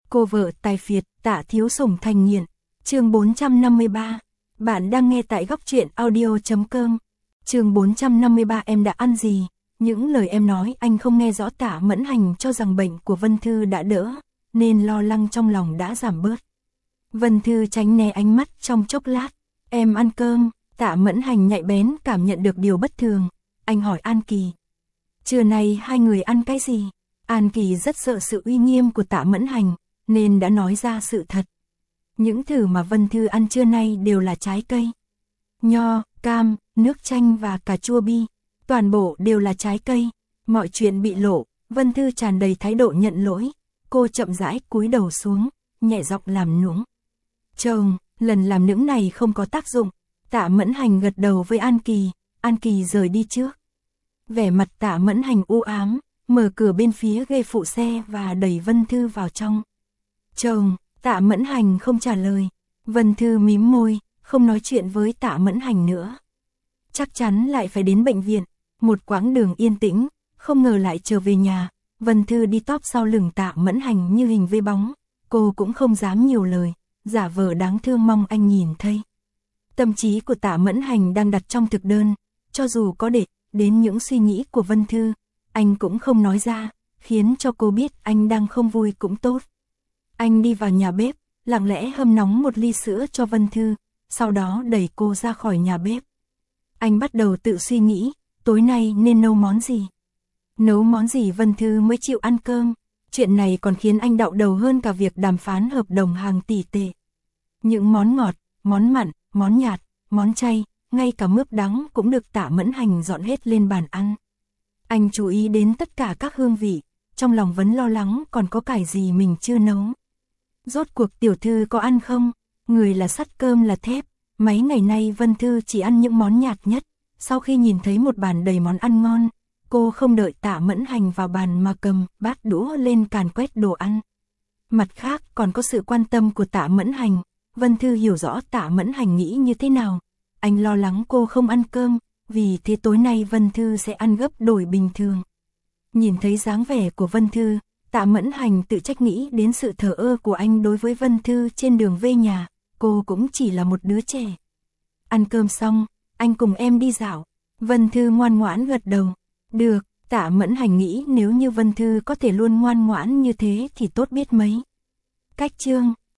Cô vợ tài phiệt, Tạ Thiếu Sủng thành nghiện. Chương 453. Bạn đang nghe tại góc truyện audio.com. Chương 453. Em đã ăn gì? Những lời em nói anh không nghe rõ. Tạ Mẫn Hành cho rằng bệnh của Vân Thư đã đỡ, nên lo lắng trong lòng đã giảm bớt. Vân Thư tránh né ánh mắt trong chốc lát. Em ăn cơm. Tạ Mẫn Hành nhạy bén cảm nhận được điều bất thường. Anh hỏi An Kỳ. Trưa nay hai người ăn cái gì? An Kỳ rất sợ sự uy nghiêm của Tạ Mẫn Hành, nên đã nói ra sự thật. Những thứ mà Vân Thư ăn trưa nay đều là trái cây. Nho, cam, nước chanh và cà chua bi. Toàn bộ đều là trái cây. Mọi chuyện bị lộ, Vân Thư tràn đầy thái độ nhận lỗi. Cô chậm rãi cúi đầu xuống, nhẹ giọng làm nũng. Chồng, lần làm nũng này không có tác dụng. Tạ Mẫn Hành gật đầu với An Kỳ. An Kỳ rời đi trước. Vẻ mặt Tạ Mẫn Hành u ám, mở cửa bên phía ghế phụ xe và đẩy Vân Thư vào trong. Chồng, Tạ Mẫn Hành không trả lời. Vân Thư mím môi, không nói chuyện với Tạ Mẫn Hành nữa. Chắc chắn lại phải đến bệnh viện. Một quãng đường yên tĩnh, không ngờ lại trở về nhà. Vân Thư đi tóp sau lưng Tạ Mẫn Hành như hình với bóng. Cô cũng không dám nhiều lời, giả vờ đáng thương mong anh nhìn thấy. Tâm trí của Tạ Mẫn Hành đang đặt trong thực đơn, cho dù có để đến những suy nghĩ của Vân Thư, anh cũng không nói ra, khiến cho cô biết anh đang không vui cũng tốt. Anh đi vào nhà bếp, lặng lẽ hâm nóng một ly sữa cho Vân Thư, sau đó đẩy cô ra khỏi nhà bếp. Anh bắt đầu tự suy nghĩ, tối nay nên nấu món gì? Nấu món gì Vân Thư mới chịu ăn cơm? Chuyện này còn khiến anh đau đầu hơn cả việc đàm phán hợp đồng hàng tỷ tệ. Những món ngọt, món mặn, món nhạt, món chay, ngay cả mướp đắng cũng được Tạ Mẫn Hành dọn hết lên bàn ăn. Anh chú ý đến tất cả các hương vị, trong lòng vẫn lo lắng còn có cải gì mình chưa nấu. Rốt cuộc tiểu thư có ăn không? Người là sắt cơm là thép. Mấy ngày nay Vân Thư chỉ ăn những món nhạt nhất. Sau khi nhìn thấy một bàn đầy món ăn ngon, cô không đợi Tạ Mẫn Hành vào bàn mà cầm bát đũa lên càn quét đồ ăn. Mặt khác còn có sự quan tâm của Tạ Mẫn Hành. Vân Thư hiểu rõ Tạ Mẫn Hành nghĩ như thế nào. Anh lo lắng cô không ăn cơm, vì thế tối nay Vân Thư sẽ ăn gấp đôi bình thường. Nhìn thấy dáng vẻ của Vân Thư, Tạ Mẫn Hành tự trách nghĩ đến sự thờ ơ của anh đối với Vân Thư trên đường về nhà. Cô cũng chỉ là một đứa trẻ. Ăn cơm xong, anh cùng em đi dạo. Vân Thư ngoan ngoãn gật đầu. Được, Tạ Mẫn Hành nghĩ nếu như Vân Thư có thể luôn ngoan ngoãn như thế thì tốt biết mấy. Cách chương